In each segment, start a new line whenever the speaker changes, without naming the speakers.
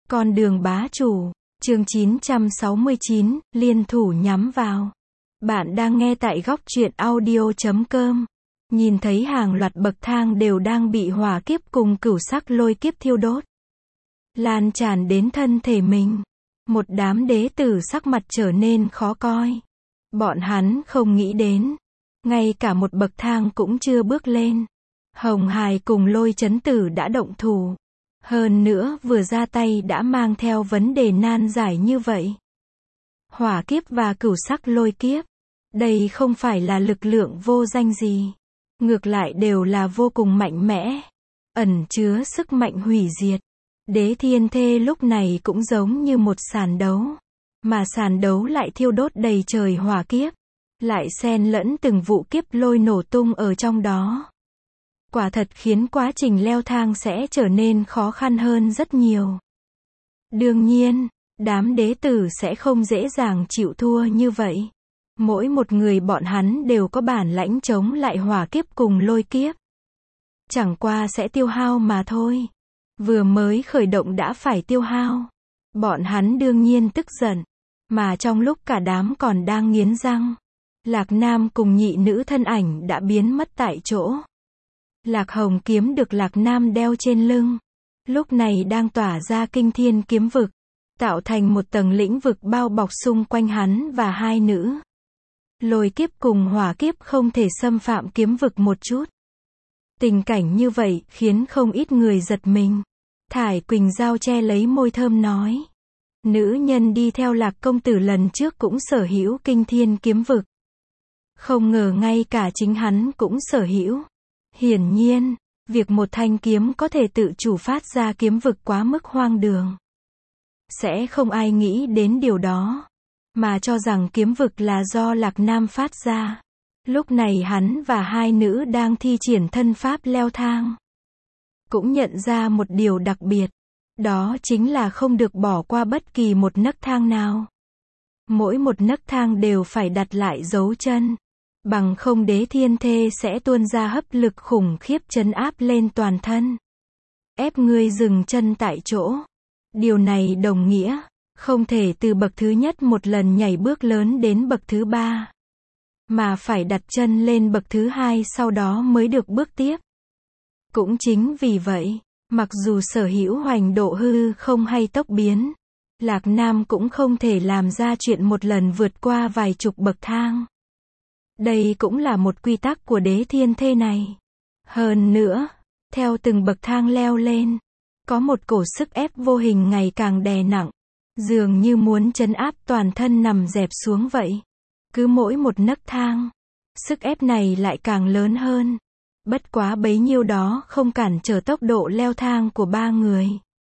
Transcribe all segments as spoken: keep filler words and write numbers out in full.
Con đường bá chủ, chương chín trăm sáu mươi chín, liên thủ nhắm vào. Bạn đang nghe tại góc truyện audio chấm com. Nhìn thấy hàng loạt bậc thang đều đang bị hỏa kiếp cùng cửu sắc lôi kiếp thiêu đốt, lan tràn đến thân thể mình. Một đám đế tử sắc mặt trở nên khó coi. Bọn hắn không nghĩ đến, ngay cả một bậc thang cũng chưa bước lên, Hồng Hài cùng Lôi Chấn Tử đã động thủ. Hơn nữa vừa ra tay đã mang theo vấn đề nan giải như vậy. Hỏa kiếp và cửu sắc lôi kiếp, đây không phải là lực lượng vô danh gì, ngược lại đều là vô cùng mạnh mẽ, ẩn chứa sức mạnh hủy diệt. Đế Thiên Thê lúc này cũng giống như một sàn đấu, mà sàn đấu lại thiêu đốt đầy trời hỏa kiếp, lại xen lẫn từng vụ kiếp lôi nổ tung ở trong đó. Quả thật khiến quá trình leo thang sẽ trở nên khó khăn hơn rất nhiều. Đương nhiên, đám đế tử sẽ không dễ dàng chịu thua như vậy. Mỗi một người bọn hắn đều có bản lãnh chống lại hỏa kiếp cùng lôi kiếp. Chẳng qua sẽ tiêu hao mà thôi. Vừa mới khởi động đã phải tiêu hao. Bọn hắn đương nhiên tức giận. Mà trong lúc cả đám còn đang nghiến răng, Lạc Nam cùng nhị nữ thân ảnh đã biến mất tại chỗ. Lạc Hồng kiếm được Lạc Nam đeo trên lưng, lúc này đang tỏa ra kinh thiên kiếm vực, tạo thành một tầng lĩnh vực bao bọc xung quanh hắn và hai nữ. Lôi kiếp cùng hỏa kiếp không thể xâm phạm kiếm vực một chút. Tình cảnh như vậy khiến không ít người giật mình. Thải Quỳnh Giao che lấy môi thơm nói, nữ nhân đi theo Lạc công tử lần trước cũng sở hữu kinh thiên kiếm vực, không ngờ ngay cả chính hắn cũng sở hữu. Hiển nhiên, việc một thanh kiếm có thể tự chủ phát ra kiếm vực quá mức hoang đường. Sẽ không ai nghĩ đến điều đó, mà cho rằng kiếm vực là do Lạc Nam phát ra. Lúc này hắn và hai nữ đang thi triển thân pháp leo thang, cũng nhận ra một điều đặc biệt, đó chính là không được bỏ qua bất kỳ một nấc thang nào. Mỗi một nấc thang đều phải đặt lại dấu chân. Bằng không Đế Thiên Thê sẽ tuôn ra hấp lực khủng khiếp trấn áp lên toàn thân, ép ngươi dừng chân tại chỗ. Điều này đồng nghĩa, không thể từ bậc thứ nhất một lần nhảy bước lớn đến bậc thứ ba, mà phải đặt chân lên bậc thứ hai sau đó mới được bước tiếp. Cũng chính vì vậy, mặc dù sở hữu hoành độ hư không hay tốc biến, Lạc Nam cũng không thể làm ra chuyện một lần vượt qua vài chục bậc thang. Đây cũng là một quy tắc của Đế Thiên Thê này. Hơn nữa, theo từng bậc thang leo lên, có một cổ sức ép vô hình ngày càng đè nặng, dường như muốn trấn áp toàn thân nằm dẹp xuống vậy. Cứ mỗi một nấc thang, sức ép này lại càng lớn hơn. Bất quá bấy nhiêu đó không cản trở tốc độ leo thang của ba người.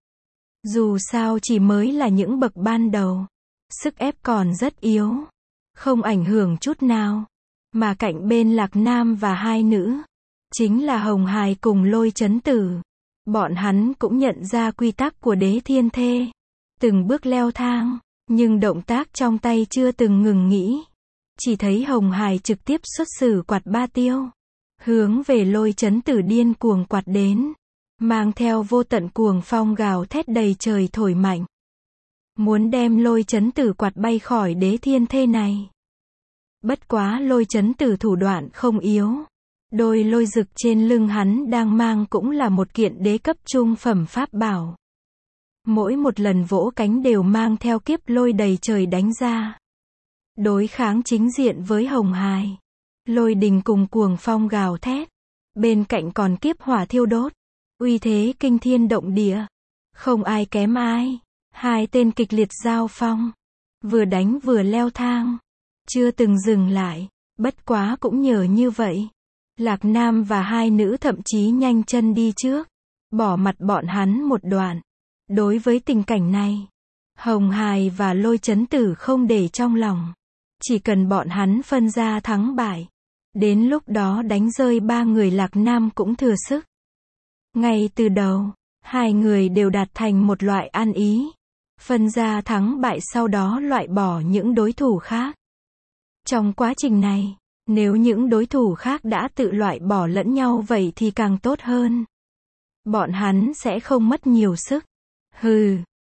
Dù sao chỉ mới là những bậc ban đầu, sức ép còn rất yếu, không ảnh hưởng chút nào. Mà cạnh bên Lạc Nam và hai nữ, chính là Hồng Hài cùng Lôi Chấn Tử. Bọn hắn cũng nhận ra quy tắc của Đế Thiên Thê. Từng bước leo thang, nhưng động tác trong tay chưa từng ngừng nghỉ. Chỉ thấy Hồng Hài trực tiếp xuất sử quạt ba tiêu, hướng về Lôi Chấn Tử điên cuồng quạt đến, mang theo vô tận cuồng phong gào thét đầy trời thổi mạnh, muốn đem Lôi Chấn Tử quạt bay khỏi Đế Thiên Thê này. Bất quá Lôi Chấn Tử thủ đoạn không yếu. Đôi lôi rực trên lưng hắn đang mang cũng là một kiện đế cấp trung phẩm pháp bảo. Mỗi một lần vỗ cánh đều mang theo kiếp lôi đầy trời đánh ra, đối kháng chính diện với Hồng Hài. Lôi đình cùng cuồng phong gào thét, bên cạnh còn kiếp hỏa thiêu đốt, uy thế kinh thiên động địa, không ai kém ai. Hai tên kịch liệt giao phong, vừa đánh vừa leo thang, chưa từng dừng lại. Bất quá cũng nhờ như vậy, Lạc Nam và hai nữ thậm chí nhanh chân đi trước, bỏ mặt bọn hắn một đoạn. Đối với tình cảnh này, Hồng Hài và Lôi Chấn Tử không để trong lòng. Chỉ cần bọn hắn phân ra thắng bại, đến lúc đó đánh rơi ba người Lạc Nam cũng thừa sức. Ngay từ đầu, hai người đều đạt thành một loại ăn ý, phân ra thắng bại sau đó loại bỏ những đối thủ khác. Trong quá trình này, nếu những đối thủ khác đã tự loại bỏ lẫn nhau vậy thì càng tốt hơn. Bọn hắn sẽ không mất nhiều sức. Hừ,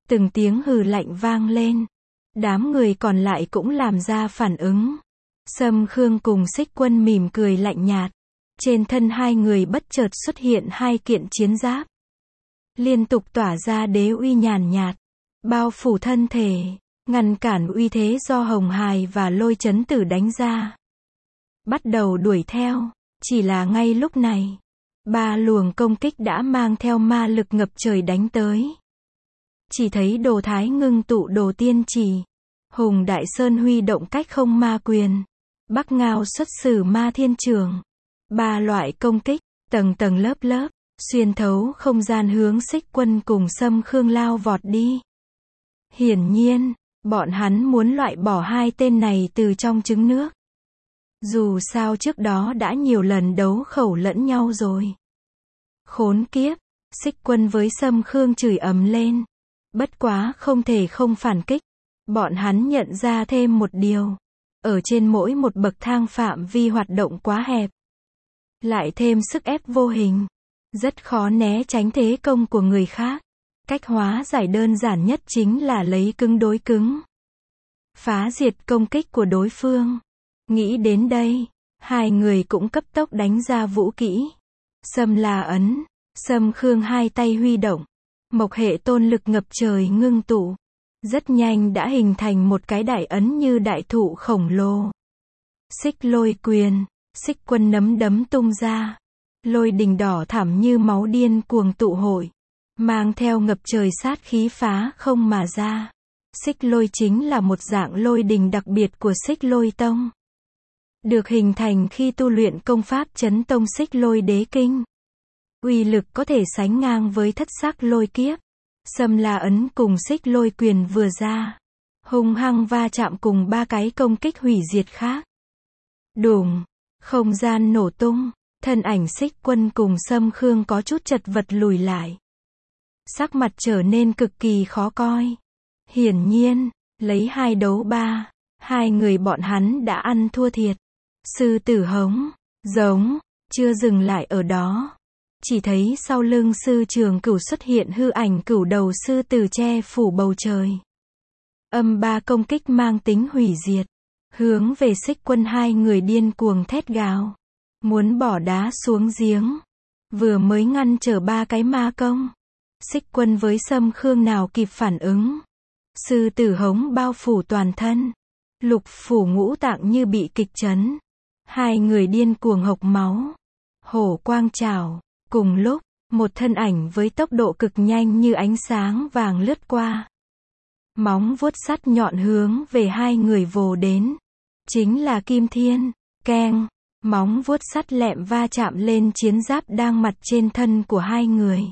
Từng tiếng hừ lạnh vang lên. Đám người còn lại cũng làm ra phản ứng. Sâm Khương cùng Xích Quân mỉm cười lạnh nhạt. Trên thân hai người bất chợt xuất hiện hai kiện chiến giáp. Liên tục tỏa ra đế uy nhàn nhạt. Bao phủ thân thể. Ngăn cản uy thế do Hồng Hài và Lôi Chấn Tử đánh ra. Bắt đầu đuổi theo. Chỉ là ngay lúc này. Ba luồng công kích đã mang theo ma lực ngập trời đánh tới. Chỉ thấy Đồ Thái ngưng tụ Đồ Tiên Chỉ. Hùng Đại Sơn huy động Cách Không Ma Quyền. Bắc Ngao xuất sử Ma Thiên Trường. Ba loại công kích, tầng tầng lớp lớp, xuyên thấu không gian hướng Xích Quân cùng Sâm Khương lao vọt đi. Hiển nhiên, bọn hắn muốn loại bỏ hai tên này từ trong trứng nước. Dù sao trước đó đã nhiều lần đấu khẩu lẫn nhau rồi. Khốn kiếp, Xích Quân với Sâm Khương chửi ầm lên. Bất quá không thể không phản kích. Bọn hắn nhận ra thêm một điều. Ở trên mỗi một bậc thang phạm vi hoạt động quá hẹp. Lại thêm sức ép vô hình. Rất khó né tránh thế công của người khác. Cách hóa giải đơn giản nhất chính là lấy cứng đối cứng. Phá diệt công kích của đối phương. Nghĩ đến đây, hai người cũng cấp tốc đánh ra vũ kỹ. Sâm La Ấn, Sâm Khương hai tay huy động. Mộc hệ tôn lực ngập trời ngưng tụ. Rất nhanh đã hình thành một cái đại ấn như đại thụ khổng lồ. Xích Lôi Quyền, Xích Quân nắm đấm tung ra. Lôi đình đỏ thẳm như máu điên cuồng tụ hội. Mang theo ngập trời sát khí phá không mà ra. Xích Lôi chính là một dạng lôi đình đặc biệt của Xích Lôi Tông. Được hình thành khi tu luyện công pháp Chấn Tông Xích Lôi Đế Kinh. Uy lực có thể sánh ngang với Thất Sắc Lôi Kiếp. Sâm La Ấn cùng Xích Lôi Quyền vừa ra. Hung hăng va chạm cùng ba cái công kích hủy diệt khác. Đùng, không gian nổ tung. Thân ảnh Xích Quân cùng Sâm Khương có chút chật vật lùi lại. Sắc mặt trở nên cực kỳ khó coi. Hiển nhiên, lấy hai đấu ba, hai người bọn hắn đã ăn thua thiệt. Sư tử hống, giống, chưa dừng lại ở đó. Chỉ thấy sau lưng sư Trường Cửu xuất hiện hư ảnh cửu đầu sư tử che phủ bầu trời. Âm ba công kích mang tính hủy diệt. Hướng về Xích Quân hai người điên cuồng thét gào. Muốn bỏ đá xuống giếng. Vừa mới ngăn trở ba cái ma công. Xích Quân với Sâm Khương nào kịp phản ứng. Sư tử hống bao phủ toàn thân. Lục phủ ngũ tạng như bị kịch chấn. Hai người điên cuồng hộc máu. Hổ quang trảo. Cùng lúc, một thân ảnh với tốc độ cực nhanh như ánh sáng vàng lướt qua. Móng vuốt sắt nhọn hướng về hai người vồ đến. Chính là Kim Thiên. Keng. Móng vuốt sắt lẹm va chạm lên chiến giáp đang mặc trên thân của hai người.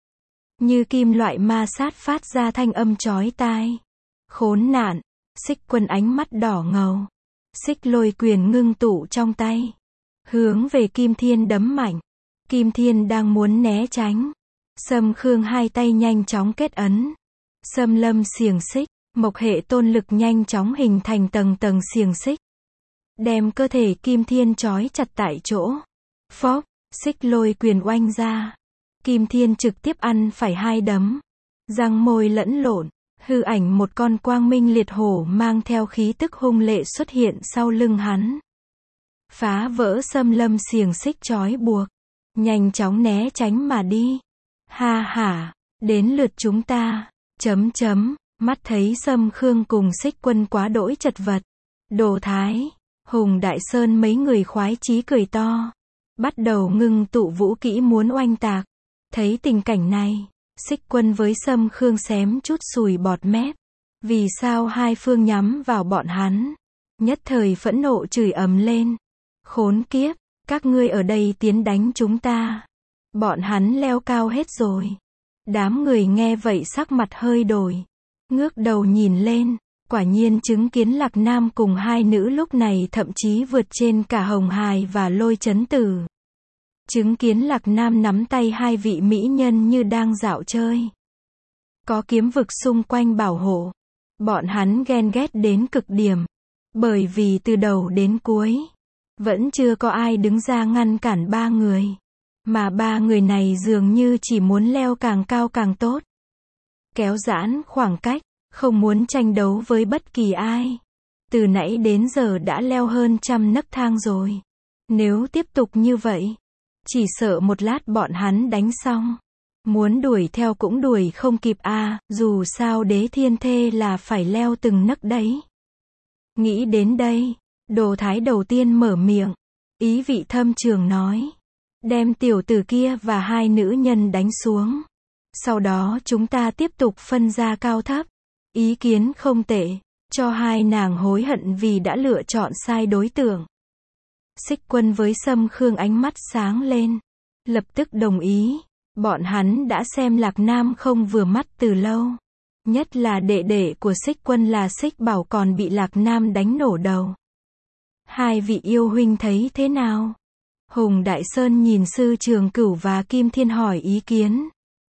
Như kim loại ma sát phát ra thanh âm chói tai. Khốn nạn. Xích Quân ánh mắt đỏ ngầu. Xích Lôi Quyền ngưng tụ trong tay. Hướng về Kim Thiên đấm mạnh. Kim Thiên đang muốn né tránh. Sâm Khương hai tay nhanh chóng kết ấn. Sâm Lâm xiềng xích. Mộc hệ tôn lực nhanh chóng hình thành tầng tầng xiềng xích. Đem cơ thể Kim Thiên trói chặt tại chỗ. Phốc, Xích Lôi Quyền oanh ra. Kim Thiên trực tiếp ăn phải hai đấm. Răng môi lẫn lộn. Hư ảnh một con quang minh liệt hổ mang theo khí tức hung lệ xuất hiện sau lưng hắn. Phá vỡ Sâm Lâm xiềng xích trói buộc. Nhanh chóng né tránh mà đi. Ha ha, đến lượt chúng ta. Chấm chấm, mắt thấy Sâm Khương cùng Xích Quân quá đỗi chật vật. Đồ Thái, Hùng Đại Sơn mấy người khoái chí cười to. Bắt đầu ngưng tụ vũ kỹ muốn oanh tạc. Thấy tình cảnh này, Xích Quân với Sâm Khương xém chút sùi bọt mép. Vì sao hai phương nhắm vào bọn hắn? Nhất thời phẫn nộ chửi ầm lên. Khốn kiếp, các ngươi ở đây tiến đánh chúng ta. Bọn hắn leo cao hết rồi. Đám người nghe vậy sắc mặt hơi đổi. Ngước đầu nhìn lên, quả nhiên chứng kiến Lạc Nam cùng hai nữ lúc này thậm chí vượt trên cả Hồng Hài và Lôi Chấn Tử. Chứng kiến Lạc Nam nắm tay hai vị mỹ nhân như đang dạo chơi. Có kiếm vực xung quanh bảo hộ. Bọn hắn ghen ghét đến cực điểm. Bởi vì từ đầu đến cuối, vẫn chưa có ai đứng ra ngăn cản ba người. Mà ba người này dường như chỉ muốn leo càng cao càng tốt. kéo giãn khoảng cách, không muốn tranh đấu với bất kỳ ai. Từ nãy đến giờ đã leo hơn trăm nấc thang rồi. Nếu tiếp tục như vậy, chỉ sợ một lát bọn hắn đánh xong. Muốn đuổi theo cũng đuổi không kịp a, dù sao đế thiên thê là phải leo từng nấc đấy. Nghĩ đến đây, Đồ Thái đầu tiên mở miệng, ý vị thâm trường nói. Đem tiểu tử kia và hai nữ nhân đánh xuống. Sau đó chúng ta tiếp tục phân ra cao thấp. Ý kiến không tệ, cho hai nàng hối hận vì đã lựa chọn sai đối tượng. Xích Quân với Sâm Khương ánh mắt sáng lên, lập tức đồng ý. Bọn hắn đã xem Lạc Nam không vừa mắt từ lâu. Nhất là đệ đệ của Xích Quân là Xích Bảo còn bị Lạc Nam đánh nổ đầu. Hai vị yêu huynh thấy thế nào? Hùng Đại Sơn nhìn Sư Trường Cửu và Kim Thiên hỏi ý kiến.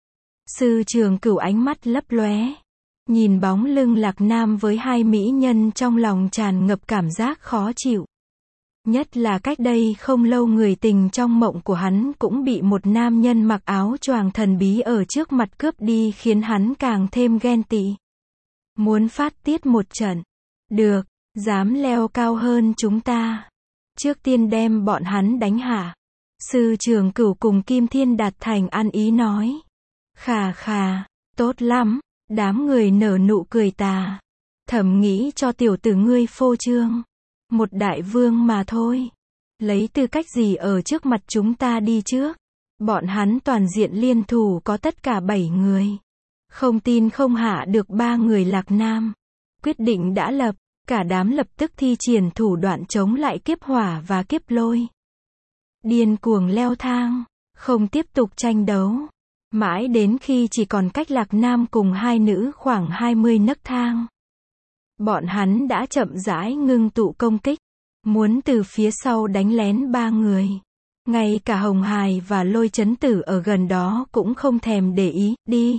Sư Trường Cửu ánh mắt lấp lóe, nhìn bóng lưng Lạc Nam với hai mỹ nhân trong lòng tràn ngập cảm giác khó chịu. Nhất là cách đây không lâu người tình trong mộng của hắn cũng bị một nam nhân mặc áo choàng thần bí ở trước mặt cướp đi khiến hắn càng thêm ghen tị. Muốn phát tiết một trận. Được, dám leo cao hơn chúng ta. Trước tiên đem bọn hắn đánh hạ. Sư Trường Cửu cùng Kim Thiên đạt thành ăn ý nói. Khà khà, tốt lắm, đám người nở nụ cười tà. Thầm nghĩ cho tiểu tử ngươi phô trương. Một đại vương mà thôi. Lấy tư cách gì ở trước mặt chúng ta đi trước. Bọn hắn toàn diện liên thủ có tất cả bảy người. Không tin không hạ được ba người Lạc Nam. Quyết định đã lập, cả đám lập tức thi triển thủ đoạn chống lại kiếp hỏa và kiếp lôi. Điên cuồng leo thang, không tiếp tục tranh đấu. Mãi đến khi chỉ còn cách Lạc Nam cùng hai nữ khoảng hai mươi nấc thang. Bọn hắn đã chậm rãi ngưng tụ công kích, muốn từ phía sau đánh lén ba người. Ngay cả Hồng Hài và Lôi Chấn Tử ở gần đó cũng không thèm để ý, đi.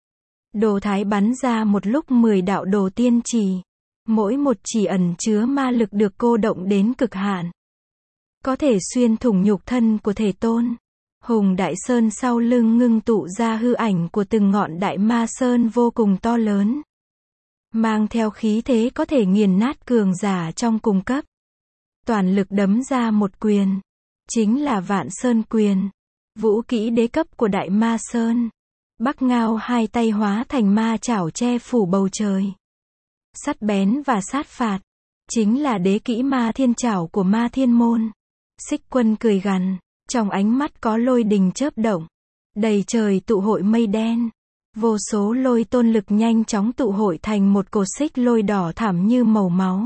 Đồ Thái bắn ra một lúc mười đạo đồ tiên chỉ. Mỗi một chỉ ẩn chứa ma lực được cô động đến cực hạn. Có thể xuyên thủng nhục thân của thể tôn. Hùng Đại Sơn sau lưng ngưng tụ ra hư ảnh của từng ngọn đại ma sơn vô cùng to lớn. Mang theo khí thế có thể nghiền nát cường giả trong cùng cấp. Toàn lực đấm ra một quyền. Chính là Vạn Sơn Quyền. Vũ kỹ đế cấp của Đại Ma Sơn. Bắc Ngao hai tay hóa thành ma chảo che phủ bầu trời. Sắt bén và sát phạt. Chính là đế kỹ ma thiên chảo của ma thiên môn. Xích Quân cười gằn. Trong ánh mắt có lôi đình chớp động. Đầy trời tụ hội mây đen. Vô số lôi tôn lực nhanh chóng tụ hội thành một cột xích lôi đỏ thẳm như màu máu.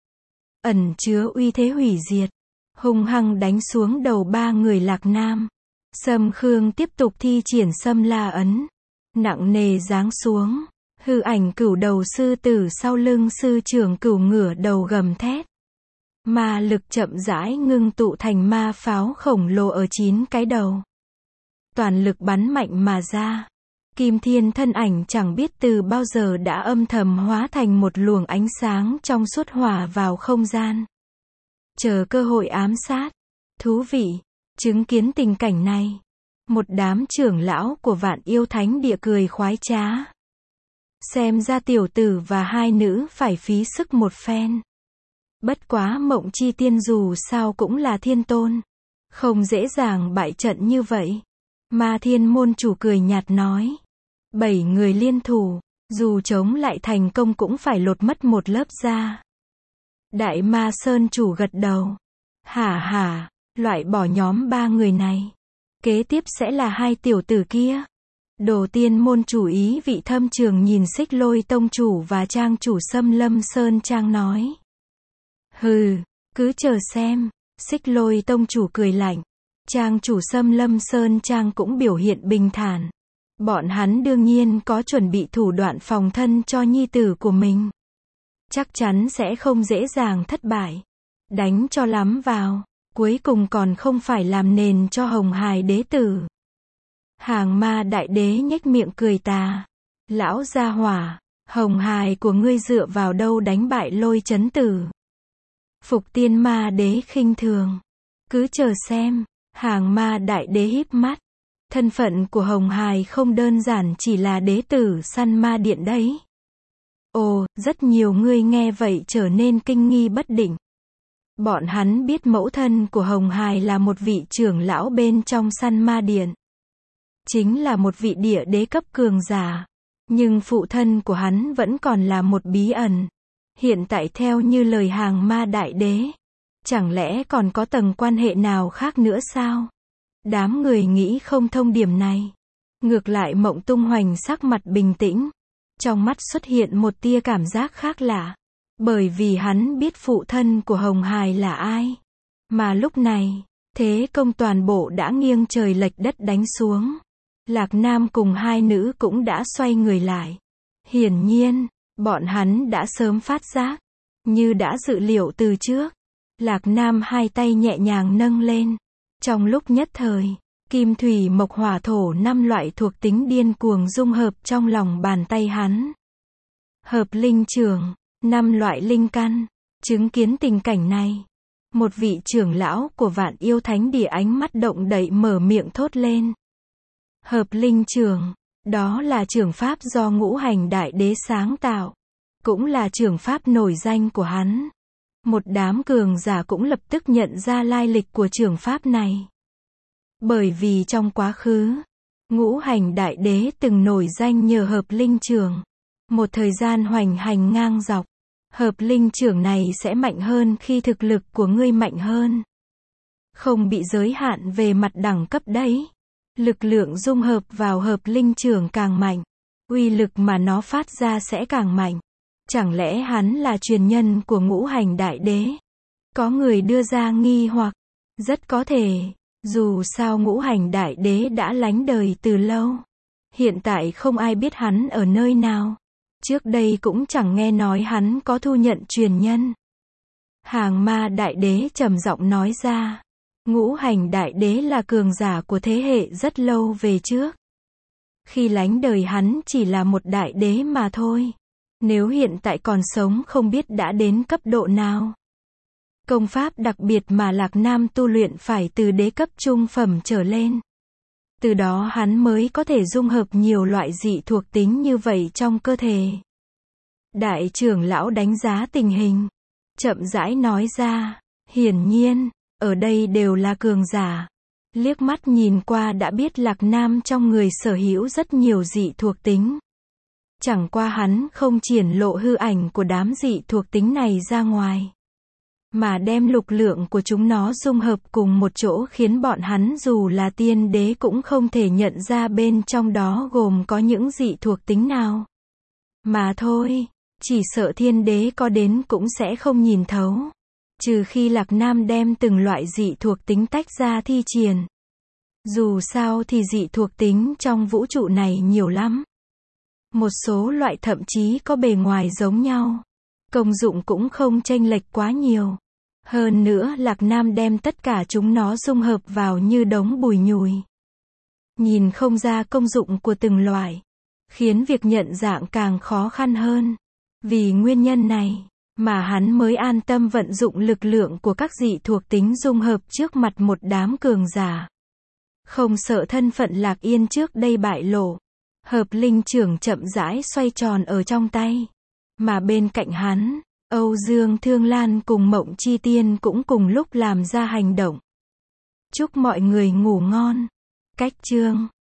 Ẩn chứa uy thế hủy diệt. Hung hăng đánh xuống đầu ba người Lạc Nam. Sâm Khương tiếp tục thi triển Sâm La Ấn. Nặng nề giáng xuống. Hư ảnh cửu đầu sư tử sau lưng Sư Trường Cửu ngửa đầu gầm thét. Ma lực chậm rãi ngưng tụ thành ma pháo khổng lồ ở chín cái đầu. Toàn lực bắn mạnh mà ra. Kim Thiên thân ảnh chẳng biết từ bao giờ đã âm thầm hóa thành một luồng ánh sáng trong suốt hòa vào không gian. Chờ cơ hội ám sát. Thú vị. Chứng kiến tình cảnh này. Một đám trưởng lão của Vạn Yêu Thánh Địa cười khoái trá. Xem ra tiểu tử và hai nữ phải phí sức một phen. Bất quá Mộng Chi Tiên dù sao cũng là thiên tôn. Không dễ dàng bại trận như vậy. Ma Thiên môn chủ cười nhạt nói. Bảy người liên thủ, dù chống lại thành công cũng phải lột mất một lớp da. Đại Ma Sơn chủ gật đầu. Hả hả, loại bỏ nhóm ba người này. Kế tiếp sẽ là hai tiểu tử kia. Đồ Tiên môn chủ ý vị thâm trường nhìn Xích Lôi tông chủ và trang chủ Xâm Lâm Sơn Trang nói. Hừ, cứ chờ xem. Xích Lôi tông chủ cười lạnh. Trang chủ Xâm Lâm Sơn Trang cũng biểu hiện bình thản. Bọn hắn đương nhiên có chuẩn bị thủ đoạn phòng thân cho nhi tử của mình. Chắc chắn sẽ không dễ dàng thất bại. Đánh cho lắm vào. Cuối cùng còn không phải làm nền cho Hồng Hài đế tử. Hàng Ma đại đế nhếch miệng cười tà. Lão gia hỏa, Hồng Hài của ngươi dựa vào đâu đánh bại Lôi Chấn Tử. Phục Tiên Ma đế khinh thường. Cứ chờ xem. Hàng Ma đại đế híp mắt. Thân phận của Hồng Hài không đơn giản chỉ là đế tử Săn Ma Điện đấy. Ồ, rất nhiều người nghe vậy trở nên kinh nghi bất định. Bọn hắn biết mẫu thân của Hồng Hài là một vị trưởng lão bên trong Săn Ma Điện. Chính là một vị địa đế cấp cường giả. Nhưng phụ thân của hắn vẫn còn là một bí ẩn. Hiện tại theo như lời Hàng Ma Đại Đế, chẳng lẽ còn có tầng quan hệ nào khác nữa sao? Đám người nghĩ không thông điểm này. Ngược lại Mộng Tung Hoành sắc mặt bình tĩnh. Trong mắt xuất hiện một tia cảm giác khác lạ. Bởi vì hắn biết phụ thân của Hồng Hài là ai. Mà lúc này, thế công toàn bộ đã nghiêng trời lệch đất đánh xuống. Lạc Nam cùng hai nữ cũng đã xoay người lại. Hiển nhiên, bọn hắn đã sớm phát giác. Như đã dự liệu từ trước. Lạc Nam hai tay nhẹ nhàng nâng lên. Trong lúc nhất thời, kim thủy mộc hỏa thổ năm loại thuộc tính điên cuồng dung hợp trong lòng bàn tay hắn. Hợp linh trưởng, năm loại linh căn. Chứng kiến tình cảnh này, một vị trưởng lão của Vạn Yêu Thánh Địa ánh mắt động đậy mở miệng thốt lên. Hợp linh trưởng, đó là trưởng pháp do Ngũ Hành Đại Đế sáng tạo, cũng là trưởng pháp nổi danh của hắn. Một đám cường giả cũng lập tức nhận ra lai lịch của trưởng pháp này. Bởi vì trong quá khứ, Ngũ Hành Đại Đế từng nổi danh nhờ hợp linh trưởng. Một thời gian hoành hành ngang dọc, hợp linh trưởng này sẽ mạnh hơn khi thực lực của ngươi mạnh hơn. Không bị giới hạn về mặt đẳng cấp đấy. Lực lượng dung hợp vào hợp linh trưởng càng mạnh, uy lực mà nó phát ra sẽ càng mạnh. Chẳng lẽ hắn là truyền nhân của Ngũ Hành Đại Đế? Có người đưa ra nghi hoặc. Rất có thể, dù sao Ngũ Hành Đại Đế đã lánh đời từ lâu. Hiện tại không ai biết hắn ở nơi nào. Trước đây cũng chẳng nghe nói hắn có thu nhận truyền nhân. Hàng Ma Đại Đế trầm giọng nói ra. Ngũ Hành Đại Đế là cường giả của thế hệ rất lâu về trước. Khi lánh đời hắn chỉ là một đại đế mà thôi. Nếu hiện tại còn sống không biết đã đến cấp độ nào. Công pháp đặc biệt mà Lạc Nam tu luyện phải từ đế cấp trung phẩm trở lên. Từ đó hắn mới có thể dung hợp nhiều loại dị thuộc tính như vậy trong cơ thể. Đại trưởng lão đánh giá tình hình, chậm rãi nói ra, hiển nhiên, ở đây đều là cường giả. Liếc mắt nhìn qua đã biết Lạc Nam trong người sở hữu rất nhiều dị thuộc tính. Chẳng qua hắn không triển lộ hư ảnh của đám dị thuộc tính này ra ngoài, mà đem lực lượng của chúng nó dung hợp cùng một chỗ khiến bọn hắn dù là tiên đế cũng không thể nhận ra bên trong đó gồm có những dị thuộc tính nào. Mà thôi, chỉ sợ thiên đế có đến cũng sẽ không nhìn thấu. Trừ khi Lạc Nam đem từng loại dị thuộc tính tách ra thi triển. Dù sao thì dị thuộc tính trong vũ trụ này nhiều lắm. Một số loại thậm chí có bề ngoài giống nhau. Công dụng cũng không chênh lệch quá nhiều. Hơn nữa Lạc Nam đem tất cả chúng nó dung hợp vào như đống bùi nhùi. Nhìn không ra công dụng của từng loại. Khiến việc nhận dạng càng khó khăn hơn. Vì nguyên nhân này, mà hắn mới an tâm vận dụng lực lượng của các dị thuộc tính dung hợp trước mặt một đám cường giả. Không sợ thân phận Lạc Yên trước đây bại lộ. Hợp linh trưởng chậm rãi xoay tròn ở trong tay. Mà bên cạnh hắn, Âu Dương Thương Lan cùng Mộng Chi Tiên cũng cùng lúc làm ra hành động. Chúc mọi người ngủ ngon. Cách chương